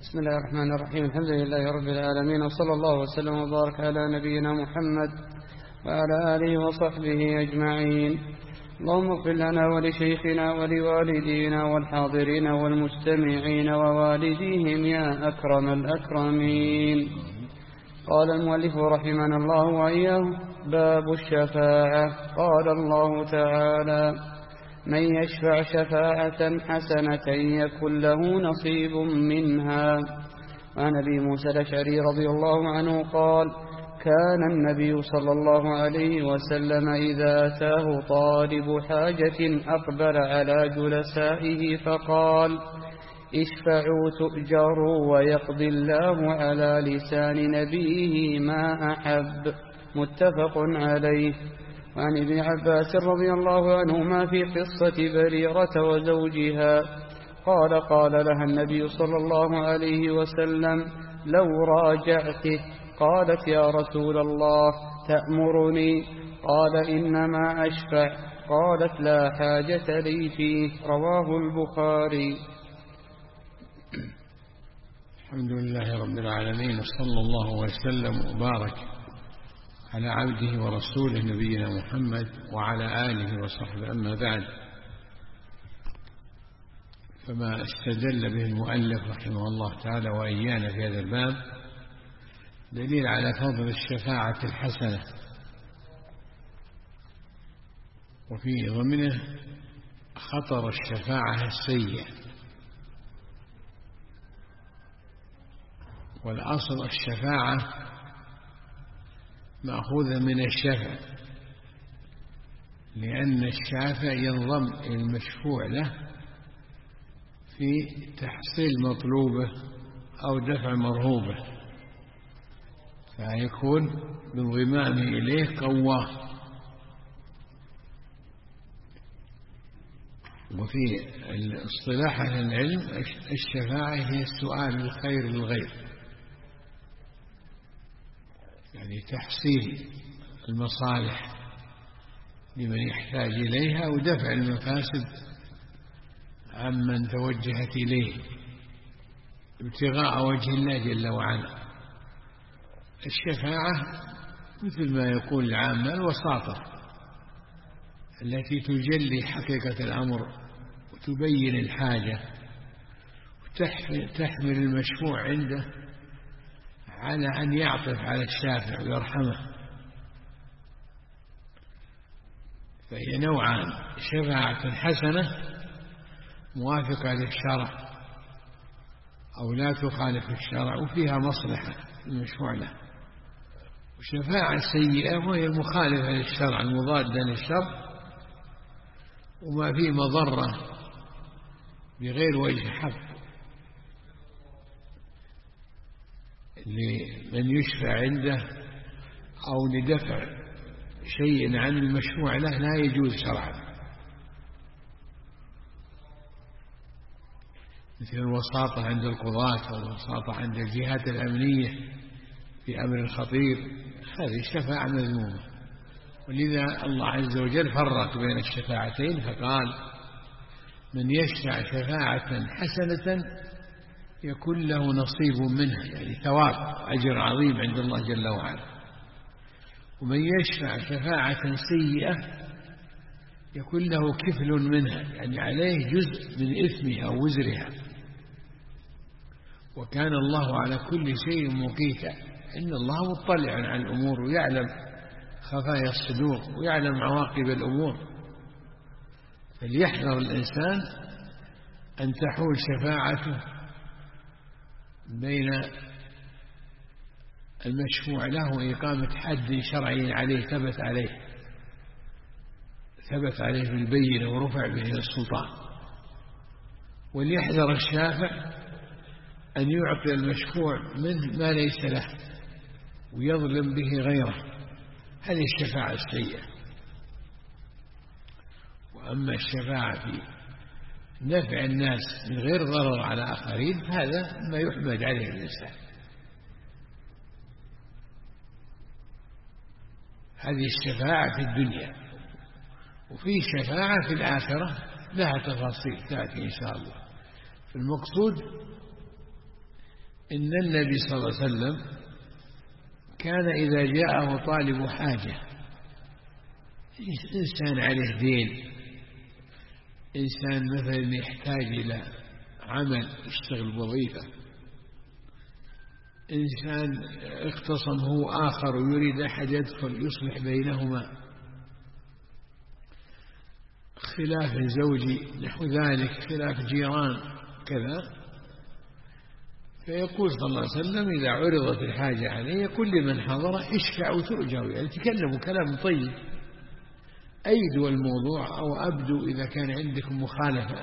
بسم الله الرحمن الرحيم. الحمد لله رب العالمين، وصلى الله وسلم وبارك على نبينا محمد وعلى آله وصحبه أجمعين. اللهم اغفر لنا ولشيخنا ولوالدينا والحاضرين والمستمعين ووالديهم يا أكرم الأكرمين. قال المؤلف رحمنا الله وإياه: باب الشفاعة. قال الله تعالى: من يشفع شفاعة حسنة يكن له نصيب منها. وعن أبي موسى الأشعري رضي الله عنه قال: كان النبي صلى الله عليه وسلم إذا أتاه طالب حاجة أقبل على جلسائه فقال: اشفعوا تؤجروا ويقضي الله على لسان نبيه ما أحب. متفق عليه. وعن ابن عباس رضي الله عنهما في قصة بريرة وزوجها قال لها النبي صلى الله عليه وسلم: لو راجعته. قالت: يا رسول الله تأمرني؟ قال: إنما أشفع. قالت: لا حاجة لي فيه. رواه البخاري. الحمد لله رب العالمين، وصلى الله وسلم وبارك على عبده ورسوله نبينا محمد وعلى آله وصحبه. أما بعد، فما استدل به المؤلف رحمه الله تعالى وإيانا في هذا الباب دليل على فضل الشفاعة الحسنة، وفي ضمنه خطر الشفاعة السيئة. والأصل الشفاعة مأخوذة من الشفع، لأن الشافع ينضم إلى المشفوع له في تحصيل مطلوبه أو دفع مرهوبه، فيكون بانضمامه إليه قواه. وفي اصطلاح أهل العلم الشفاعة هي السؤال الخير للغير، يعني تحصيل المصالح لمن يحتاج إليها ودفع المفاسد عمن توجهت إليه ابتغاء وجه الله جل وعلا. الشفاعة مثل ما يقول العامة الوساطة التي تجلي حقيقة الأمر وتبين الحاجة وتحمل المشفوع عنده على أن يعطف على الشافع ويرحمه. فهي نوعان: شفاعة حسنة موافقة للشرع أو لا تخالف الشرع وفيها مصلحة المشفوع له، وشفاعة سيئة وهي مخالفة للشرع المضادة للشرع وما فيه مضرة بغير وجه حق لمن يشفع عنده أو لدفع شيء عن المشروع له لا يجوز شرعا، مثل الوساطة عند القضاة والوساطة عند الجهات الأمنية في أمر خطير، هذه الشفاعة مذمومة. ولذا الله عز وجل فرق بين الشفاعتين فقال: من يشفع شفاعة حسنة يكون له نصيب منها، يعني ثواب أجر عظيم عند الله جل وعلا. ومن يشفع شفاعة سيئة يكون له كفل منها، يعني عليه جزء من إثمها أو وزرها. وكان الله على كل شيء مقيتا، إن الله مطلع على الأمور ويعلم خفايا الصدور ويعلم عواقب الأمور. فليحذر الإنسان أن تحول شفاعته بين المشفوع له وإقامة حد شرعي عليه ثبت عليه بالبينة ورفع به السلطان. وليحذر الشافع أن يعطي المشفوع منه ما ليس له ويظلم به غيره، هذه الشفاعة السيئة. وأما الشفاعة في نفع الناس من غير ضرر على آخرين هذا ما يحمد عليه الإنسان. هذه الشفاعة في الدنيا. وفي شفاعة في الآخرة لها تفاصيل تأتي إن شاء الله. المقصود إن النبي صلى الله عليه وسلم كان إذا جاءه طالب حاجة، إنسان عليه دين، إنسان مثلا يحتاج إلى عمل يشتغل وظيفة، إنسان اختصم هو آخر ويريد أحد يدخل يصلح بينهما، خلاف زوجي نحو ذلك، خلاف جيران كذا، فيقول صلى الله عليه وسلم إذا عرضت الحاجة عليه كل من حضر اشفعوا تؤجروا، يعني تكلموا كلام طيب، أيدوا الموضوع أو أبدوا إذا كان عندكم مخالفة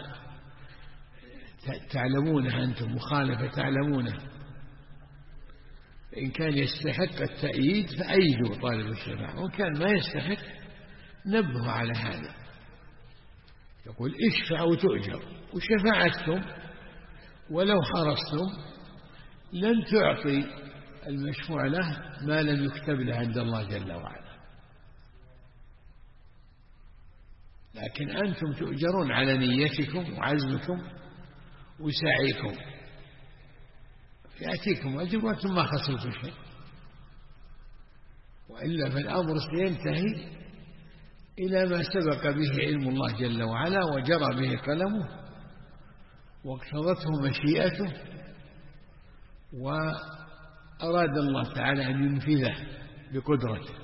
تعلمونها، أنتم مخالفة تعلمونها، إن كان يستحق التأييد فأيدوا طالب الشفاعة، وإن كان ما يستحق نبهوا على هذا. يقول اشفعوا تؤجر، وشفاعتكم ولو حرصتم لن تعطي المشفوع له ما لم يكتب له عند الله جل وعلا، لكن أنتم تؤجرون على نيتكم وعزمكم وسعيكم، يأتيكم أجر وأنتم ما خسرتوا شيء، وإلا فالأمر سينتهي إلى ما سبق به علم الله جل وعلا وجرى به قلمه واقتضته مشيئته وأراد الله تعالى أن ينفذه بقدرته.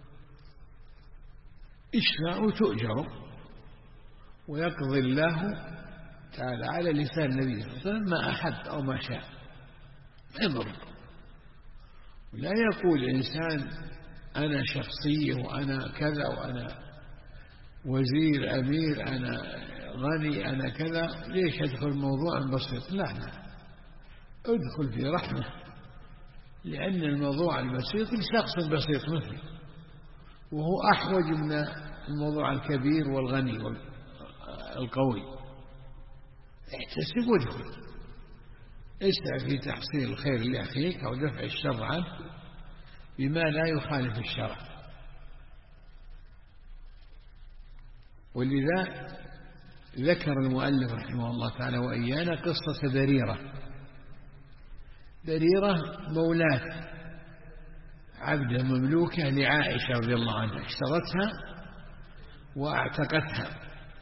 اشفعوا تؤجروا، ويقضي الله تعالى على لسان النبي صلى الله عليه وسلم ما أحب أو ما شاء، ما يضر. ولا يقول إنسان أنا شخصية وأنا كذا وأنا وزير أمير أنا غني أنا كذا، ليش أدخل موضوع بسيط؟ لا، ادخل في رحمة، لأن الموضوع البسيط لشخص بسيط مثلي، وهو أحوج من الموضوع الكبير والغني والقوي. احتسب وادخل، اسعى في تحصيل الخير لأخيك أو دفع الشر عنه بما لا يخالف الشرع. ولذا ذكر المؤلف رحمه الله تعالى وإيانا قصة بريرة مولاة عبدة مملوكة لعائشة رضي الله عنها، اشترتها واعتقتها.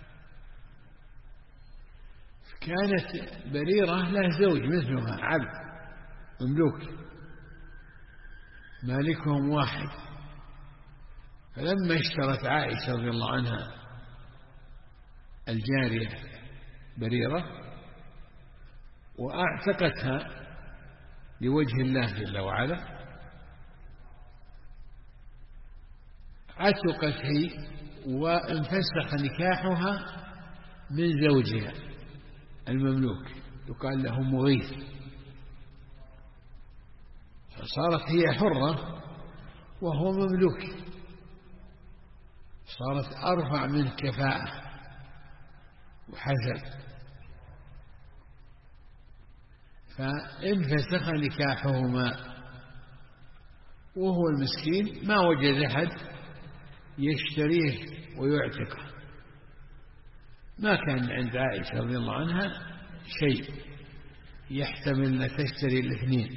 كانت بريرة لها زوج مثلها عبد مملوك مالكهم واحد، فلما اشترت عائشة رضي الله عنها الجارية بريرة وأعتقتها لوجه الله جل وعلا، عتقت هي وانفسخ نكاحها من زوجها المملوك يقال له مغيث، فصارت هي حرة وهو مملوك، صارت أرفع منه كفاءة وحسب، فانفسخ نكاحهما، وهو المسكين ما وجد أحد يشتريه ويعتقه، ما كان عند عائشة رضي الله عنها شيء يحتمل أن تشتري الاثنين.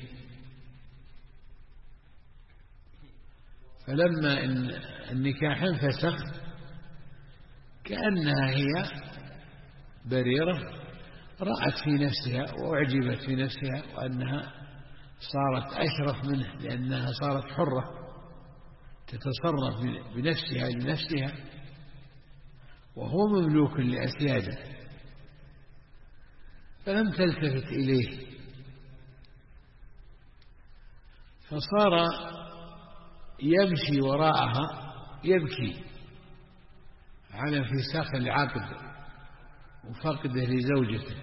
فلما النكاح انفسخ كأنها هي بريرة رأت في نفسها وأعجبت في نفسها وأنها صارت أشرف منه، لأنها صارت حرة تتصرف بنفسها لنفسها وهو مملوك لأسياده، فلم تلتفت إليه، فصار يمشي وراءها يبكي على انفساخ العقد وفقده لزوجته.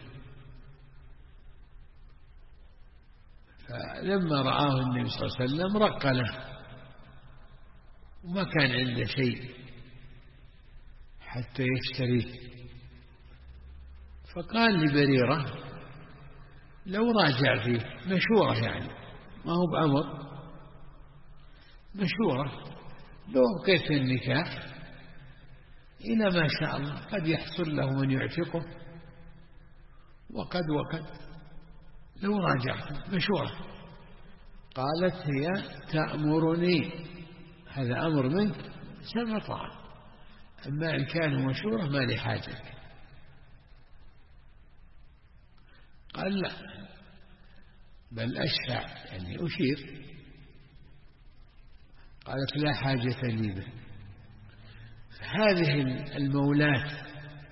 فلما رآه النبي صلى الله عليه وسلم رق له، وما كان عنده شيء حتى يشتريه، فقال لبريرة لو راجع فيه مشورة، يعني ما هو بأمر، مشورة، لو بقيت النكاح إلى ما شاء الله قد يحصل له من يعتقه وقد لو راجعت مشورة. قالت هي تأمرني، هذا أمر منك سمع طاعة، أما إن كان مشورة ما لي حاجة. قال لا، بل أشفع يعني أشير. قالت لا حاجة لي به. هذه المولاة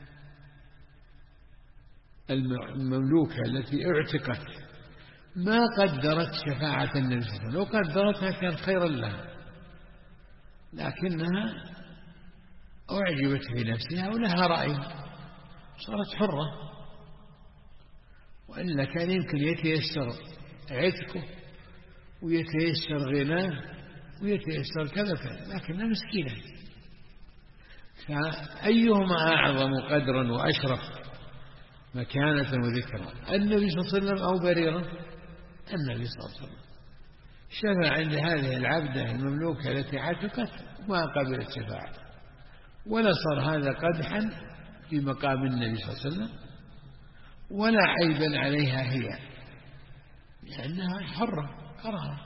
المملوكة التي اعتقت ما قدرت شفاعة النبي صلى الله عليه وسلم، لو قدرتها كان خيرا لها، لكنها أعجبت في نفسها ولها رأي، صارت حرة. وإلا كان يمكن يتيسر عتقه ويتيسر غناه ويتيسر كذا كذا، لكنها مسكينة. فأيهما أعظم قدرا وأشرف مكانة وذكرى، النبي صلى الله عليه وسلم أو بريرة؟ النبي صلى الله عليه وسلم. شفع عند هذه العبدة المملوكة التي عتقت وما قبلت شفاعته، ولا صار هذا قدحا في مقام النبي صلى الله عليه وسلم ولا عيبا عليها هي، لأنها حرة كرهة.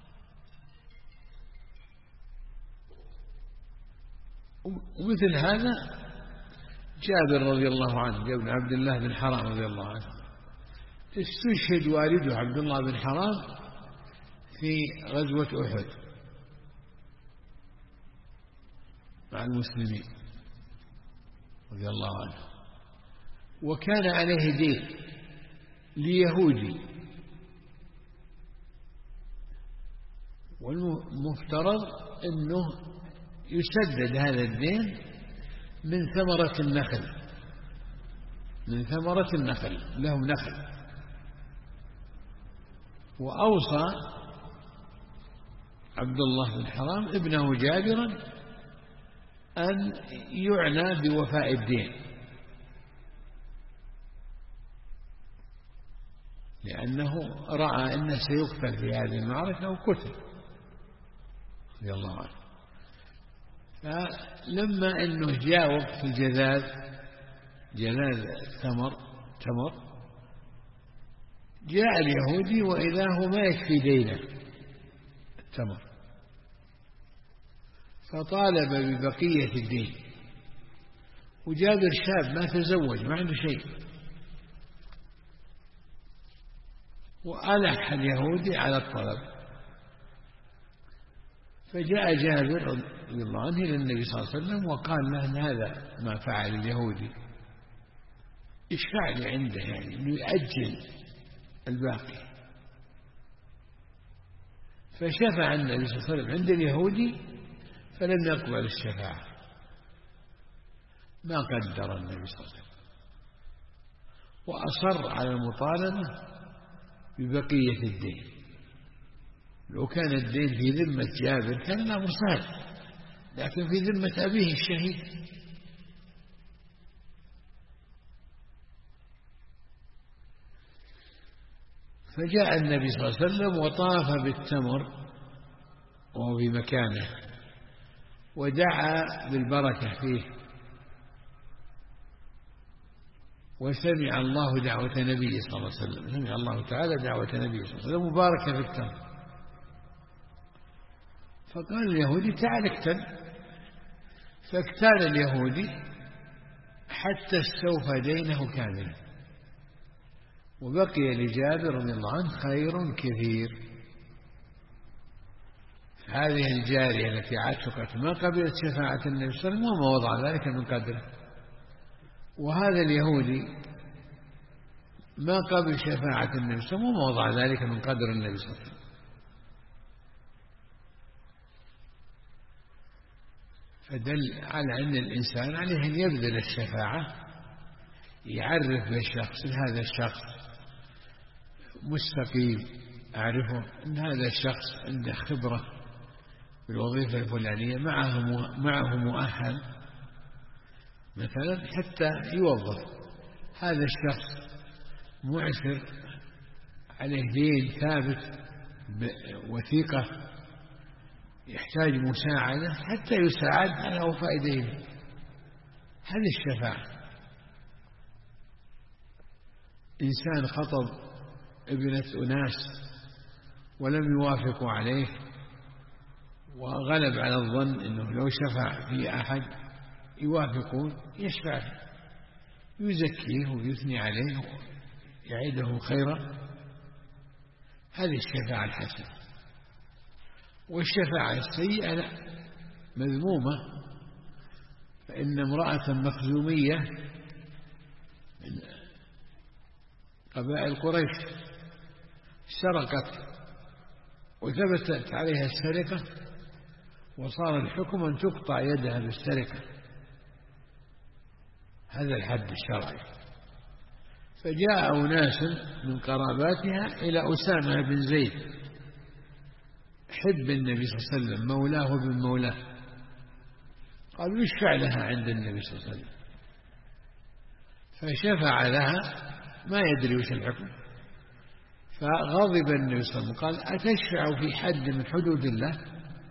ومثل هذا جابر رضي الله عنه، ابن عبد الله بن حرام رضي الله عنه، استشهد والده عبد الله بن حرام في غزوة أحد مع المسلمين رضي الله عنه، وكان عليه دين ليهودي، والمفترض أنه يسدد هذا الدين من ثمرة النخل، من ثمرة النخل، لهم نخل. وأوصى عبد الله بن حرام ابنه جابرا أن يعنى بوفاء الدين، لأنه رأى أنه سيقتل في هذه المعركة وقتل رضي الله عنه. فلما أنه جاء وقت الجذاذ، جذاذ تمر، جاء اليهودي وإذا هو ما يكفي دينه التمر، فطالب ببقية الدين. وجابر شاب ما تزوج ما عنده شيء، وألح اليهودي على الطلب. فجاء جابر رضي الله عنه إلى النبي صلى الله عليه وسلم وقال له أن هذا ما فعل اليهودي، اشفع لي عنده، يعني أنه يأجل الباقي. فشفع النبي صلى الله عليه وسلم عند اليهودي فلم يقبل الشفاعة، ما قدر النبي صلى الله عليه وسلم، وأصر على المطالبة ببقية الدين. لو كان الدين في ذمة جابر كان الأمر سهل، لكن في ذمة أبيه الشهيد. فجاء النبي صلى الله عليه وسلم وطاف بالتمر وهو في مكانه، ودعا بالبركة فيه، وسمع الله دعوة نبيه صلى الله عليه وسلم، سمع الله تعالى دعوة نبيه صلى الله عليه وسلم مباركة في التمر. فقال اليهودي تعال اقتل، فاقتال اليهودي حتى استوفى دينه كاملا، وبقي لجابر رضي الله عنه خير كثير. هذه الجارية التي عتقت ما قبلت شفاعة النبي صلى الله عليه وسلم وما وضع ذلك من قدره، وهذا اليهودي ما قبل شفاعة النبي صلى الله عليه وسلم وما وضع ذلك من قدر النبي صلى الله عليه وسلم. فدل على أن الإنسان عليه أن يبذل الشفاعة، يعرف بالشخص هذا الشخص مستقيم، أعرفه أن هذا الشخص عنده خبرة بالوظيفة الفلانية، معه مؤهل مثلا حتى يوظف. هذا الشخص معسر، عليه دين ثابت وثيقة، يحتاج مساعدة حتى يساعد على وفاء دينه. هذه الشفاعة. إنسان خطب ابنة أناس ولم يوافقوا عليه، وغلب على الظن أنه لو شفع في أحد يوافقون، يشفع يزكيه ويثني عليه ويعيده خيرا. هذه الشفاعة الحسنة. والشفاعة السيئة لا، مذمومة. فإن امرأة مخزومية من قبائل قريش سرقت وثبتت عليها السرقة، وصار الحكم أن تقطع يدها بالسرقة، هذا الحد الشرعي. فجاء أناس من قراباتها إلى أسامة بن زيد حب النبي صلى الله عليه وسلم، مولاه بن مولاه، قالوا يشفع لها عند النبي صلى الله عليه وسلم، فشفع لها ما يدري وش الحكم. فغضب النبي صلى الله عليه وسلم قال أتشفع في حد من حدود الله؟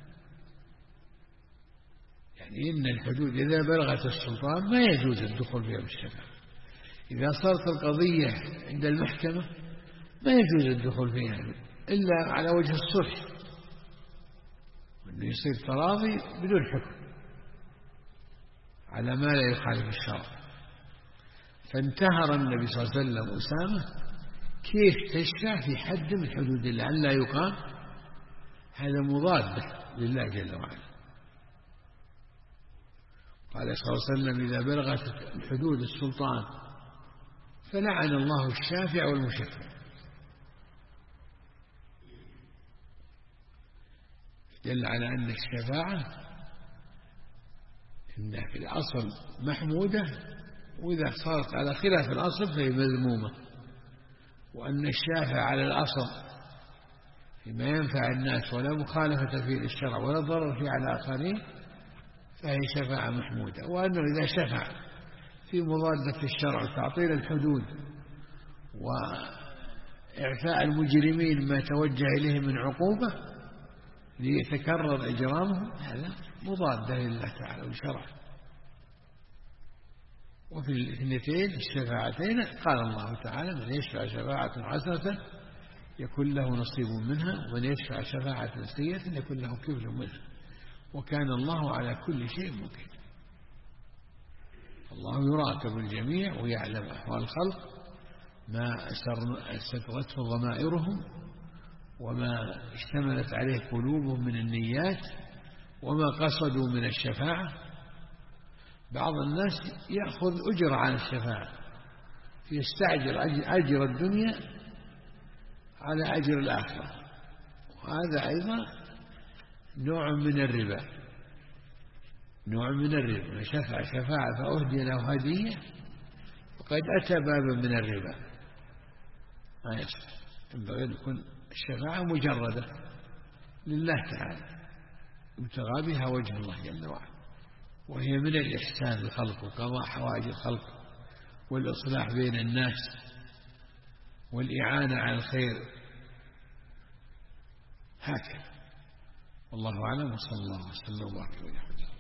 يعني إن الحدود إذا بلغت السلطان ما يجوز الدخول فيها بالشفاعة. إذا صارت القضية عند المحكمة ما يجوز الدخول فيها إلا على وجه الصلح، وأنه يصير تراضي بدون حكم على ما لا يخالف الشرع. فانتهر النبي صلى الله عليه وسلم أسامة كيف تشفع في حد من حدود الله أن لا يقام، هذا مضاد لله جل وعلا. قال صلى الله عليه وسلم إذا بلغت الحدود السلطان فلعن الله الشافع والمشفع. دل على أن الشفاعة إنها في الأصل محمودة، وإذا صارت على خلاف الأصل فهي مذمومة، وأن الشافع على الأصل فيما ينفع الناس ولا مخالفة فيه للشرع ولا ضرر فيه على الآخرين فهي شفاعة محمودة. وأنه إذا شفع في مضادة الشرع وتعطيل الحدود وإعفاء المجرمين ما توجه إليه من عقوبة ليتكرر إجرامهم، هذا مضاد لله تعالى وشرعه. وفي الاثنتين الشفاعتين قال الله تعالى من يشفع شفاعة حسنة يكون له نصيب منها، ومن يشفع شفاعة سيئة يكون له كفل منها، وكان الله على كل شيء مقيتا. الله يراقب الجميع ويعلم أحوال الخلق، ما استترته ضمائرهم وما اشتملت عليه قلوبهم من النيات وما قصدوا من الشفاعة. بعض الناس يأخذ أجر عن الشفاعة، يستعجل أجر الدنيا على أجر الآخرة، وهذا أيضا نوع من الربا. نوع من الربا، من شفع شفاعة فأهدي له هدية وقد أتى بابا من الربا، ما يصح. ينبغي أن تكون الشفاعة مجردة لله تعالى يبتغى بها وجه الله جل وعلا، وهي من الإحسان للخلق وقضاء حوائج الخلق والإصلاح بين الناس والإعانة على الخير، هكذا. والله أعلم، وصلى الله وسلم وبارك على